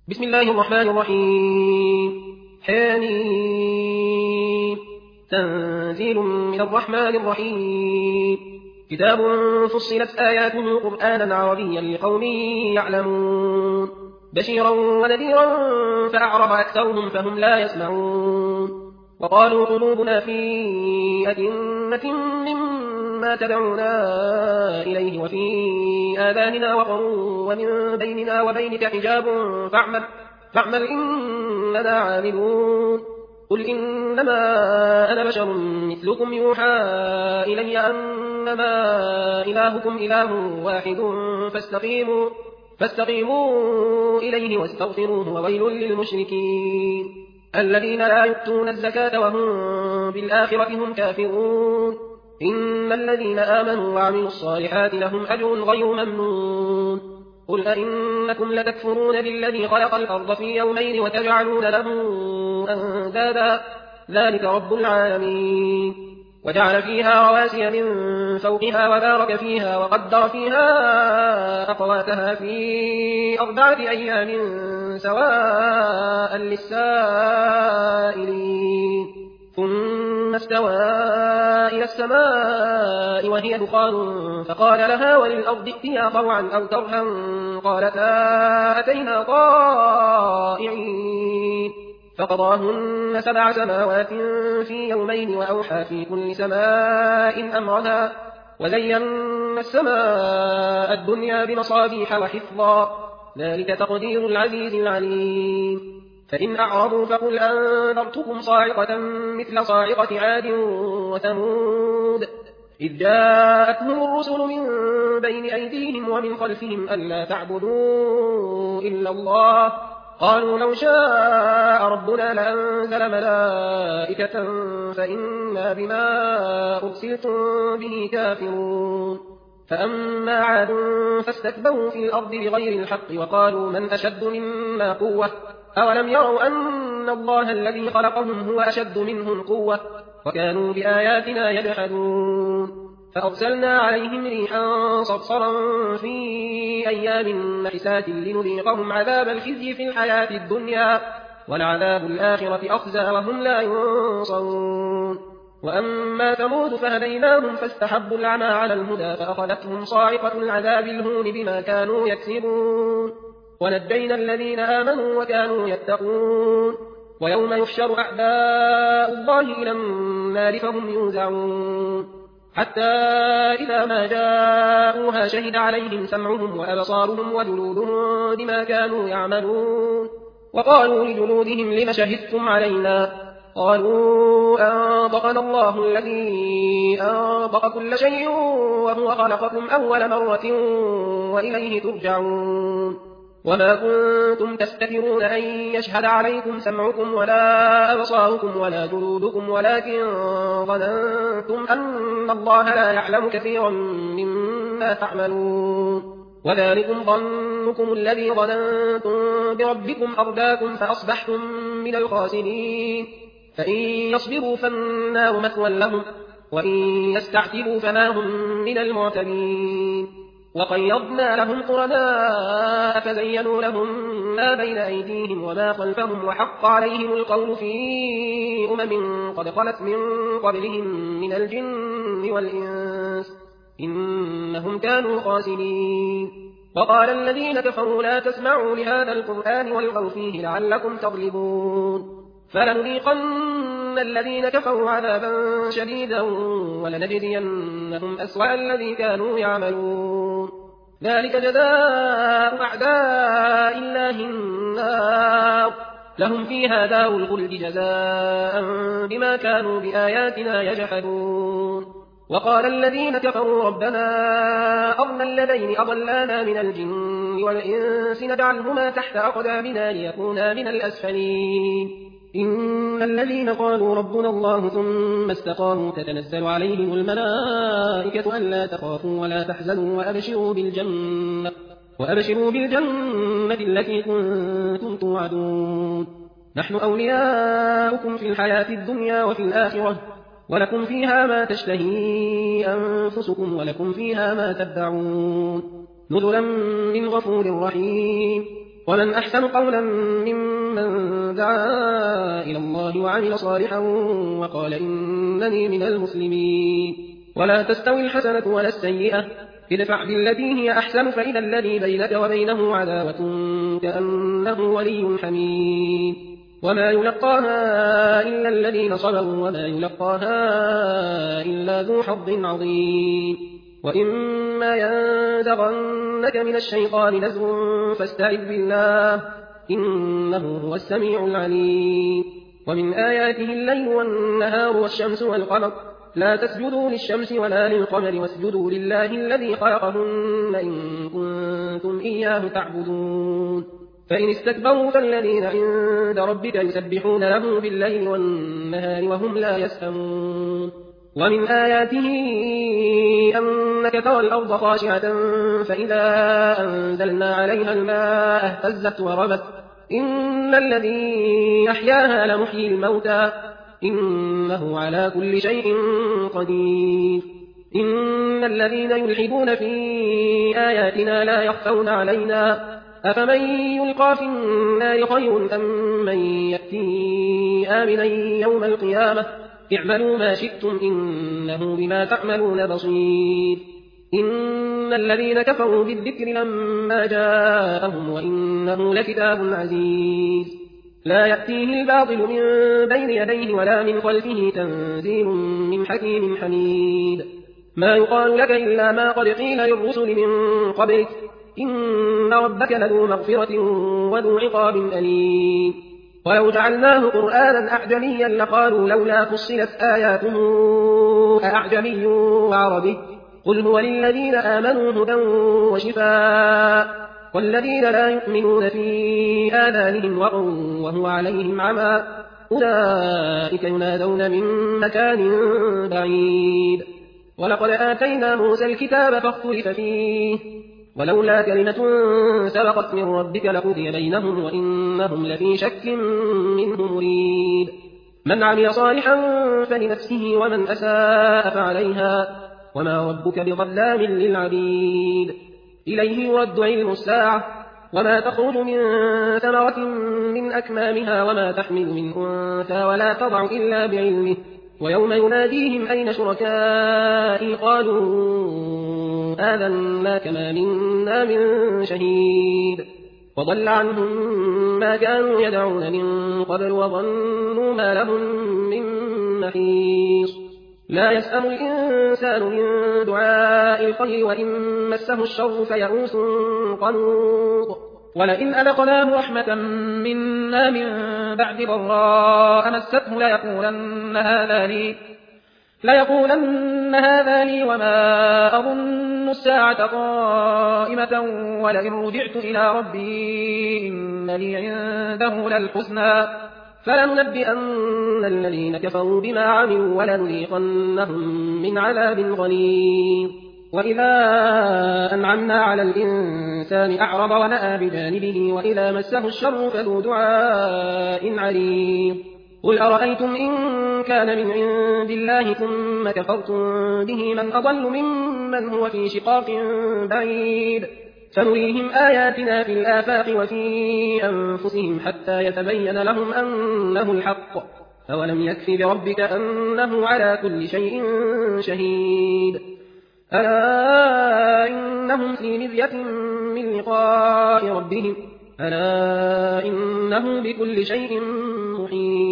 بسم الله الرحمن الرحيم. حميم. تنزيل من الرحمن الرحيم. كتاب فصلت آياته قرآنا عربيا لقوم يعلمون بشيرا ونذيرا فأعرض أكثرهم فهم لا يسمعون وقالوا قلوبنا في أكنة مما تدعونا إليه وفي آذاننا وقر ومن بيننا وبينك حجاب فاعمل إننا عاملون قل إنما أنا بشر مثلكم يوحى إلي أنما إلهكم إله واحد فاستقيموا إليه واستغفروه وويل للمشركين الذين لا يؤتون الزكاة وهم بالآخرة هم كافرون إن الذين آمنوا وعملوا الصالحات لهم أجر غير ممنون قل أئنكم لتكفرون بالذي خلق الأرض في يومين وتجعلون له أندادا ذلك رب العالمين وجعل فيها رواسي من فوقها وبارك فيها وقدر فيها أقواتها في 4 أيام سواء للسائلين ثم استوى إلى السماء وهي دخان فقال لها وللأرض ائتيا طوعا أو كرها قالتا أتينا طائعين فقضاهن 7 سماوات في يومين وأوحى في كل سماء أمرها وزينا السماء الدنيا بمصابيح وحفظا ذلك تقدير العزيز العليم فإن أعرضوا فقل أنذرتكم صاعقة مثل صاعقة عاد وثمود إذ جاءتهم الرسل من بين أيديهم ومن خلفهم ألا تعبدوا إلا الله قالوا لو شاء ربنا لأنزل ملائكة فإنا بما أرسلتم به كافرون فأما عاد فاستكبروا في الأرض بغير الحق وقالوا من أشد منا قوة أولم يروا أن الله الذي خلقهم هو أشد منهم قوة وكانوا بآياتنا يجحدون فأرسلنا عليهم ريحا صرصرا في أيام نحسات لنذيقهم عذاب الخزي في الحياة الدنيا ولعذاب الآخرة أخزى وهم لا ينصرون وأما ثمود فهديناهم فاستحبوا العمى على الهدى فأخذتهم صاعقة العذاب الهون بما كانوا يكسبون ونجينا الذين آمنوا وكانوا يتقون ويوم يحشر أعداء الله إلى النار فهم يوزعون حتى إذا ما جاءوها شهد عليهم سمعهم وأبصارهم وجلودهم بما كانوا يعملون وقالوا لجلودهم لم شهدتم علينا قالوا أنطقنا الله الذي أنطق كل شيء وهو خلقكم أول مرة وإليه ترجعون وما كنتم تستترون أن يشهد عليكم سمعكم ولا أبصاركم ولا جلودكم ولكن ظننتم أن الله لا يعلم كثيرا مما تعملون وذلكم ظنكم الذي ظننتم بربكم أرداكم فأصبحتم من الخاسرين فإن يصبروا فالنار مثوى لهم وإن يستعتبوا فما هم من المعتبين وقيضنا لهم قرناء فزينوا لهم ما بين أيديهم وما خلفهم وحق عليهم القول في قد خلت من قبلهم من الجن والإنس إنهم كانوا خاسرين وقال الذين كفروا لا تسمعوا لهذا القرآن والغوا فيه لعلكم تغلبون فلنذيقن الذين كفروا عذابا شديدا ولنجزينهم أسوأ الذي كانوا يعملون ذلك جزاء أعداء الله النار لهم فيها دار الخلد جزاء بما كانوا بآياتنا يجحدون وقال الذين كفروا ربنا أرنا الذين أضلانا من الجن والإنس نجعلهما تحت أقدامنا ليكونا من الأسفلين إن الذين قالوا ربنا الله ثم استقاموا تتنزل عليهم الملائكة ألا تخافوا ولا تحزنوا وأبشروا بالجنة التي كنتم توعدون نحن أولياؤكم في الحياة الدنيا وفي الآخرة ولكم فيها ما تشتهي أنفسكم ولكم فيها ما تدعون نزلا من غفور رحيم ومن أحسن قولا ممن دعا إلى الله وعمل صالحا وقال إنني من المسلمين. ولا تستوي الحسنة ولا السيئة، ادفع بالتي هي أحسن فإذا الذي بينك وبينه عداوة كأنه ولي حميم. وما يلقاها إلا الذين صبروا وما يلقاها إلا ذو حظ عظيم. وإما ينزغنك من الشيطان نزغ فاستعذ بالله إنه هو السميع العليم. ومن آياته الليل والنهار والشمس والقمر لا تسجدوا للشمس ولا للقمر واسجدوا لله الذي خلقهن إن كنتم إياه تعبدون. فإن استكبروا فالذين عند ربك يسبحون له بالليل والنهار وهم لا يسأمون. ومن آياته أنك ترى الأرض خاشعة فإذا أنزلنا عليها الماء اهتزت وربت إن الذي أحياها لمحيي الموتى إنه على كل شيء قدير. إن الذين يلحدون في آياتنا لا يخفون علينا أفمن يلقى في النار خير أم من يأتي آمنا يوم القيامة اعملوا ما شئتم إنه بما تعملون بصير. إن الذين كفروا بالذكر لما جاءهم وإنه لكتاب عزيز لا يأتيه الباطل من بين يديه ولا من خلفه تنزيل من حكيم حميد. ما يقال لك إلا ما قد قيل للرسل من قبلك إن ربك لذو مغفرة وذو عقاب أليم. ولو جعلناه قرآنا أعجميا لقالوا لولا فصلت آياته أأعجمي وعربي قل هو للذين آمنوا هدى وشفاء والذين لا يؤمنون في آذانهم وقر وهو عليهم عمى أولئك ينادون من مكان بعيد. ولقد آتينا موسى الكتاب فاختلف فيه ولولا كلمة سبقت من ربك لقضي بينهم وإنهم لفي شك منه مريب. من عمل صالحا فلنفسه ومن أساء فعليها وما ربك بظلام للعبيد. إليه يرد علم الساعة وما تخرج من ثمرة من أكمامها وما تحمل من أنثى ولا تضع إلا بعلمه ويوم يناديهم أين شركائي قالوا آذناك ما منا من شهيد وضل عنهم ما كانوا يدعون من قبل وظنوا ما لهم من محيص. لا يسأم الإنسان من دعاء الخير وإن مسه الشر فيئوس قنوط. ولئن أذقناه رحمة منا من بعد ضراء مسته ليقولن هذا لي وما أظن الساعة قائمة ولئن رجعت إلى ربي إن لي عنده للحسنى فلننبئن الذين كفروا بما عملوا ولنذيقنهم من عذاب غليظ. وإذا أنعمنا على الإنسان أعرض ونأى بجانبه وإذا مسه الشر فذو دعاء عريض. قل أرأيتم إن كان من عند الله ثم كفرتم به من أضل ممن هو في شقاق بعيد. سنريهم آياتنا في الآفاق وفي أنفسهم حتى يتبين لهم أنه الحق أولم يكف بربك أنه على كل شيء شهيد. ألا إنهم في مرية من لقاء ربهم ألا إنه بكل شيء محيط.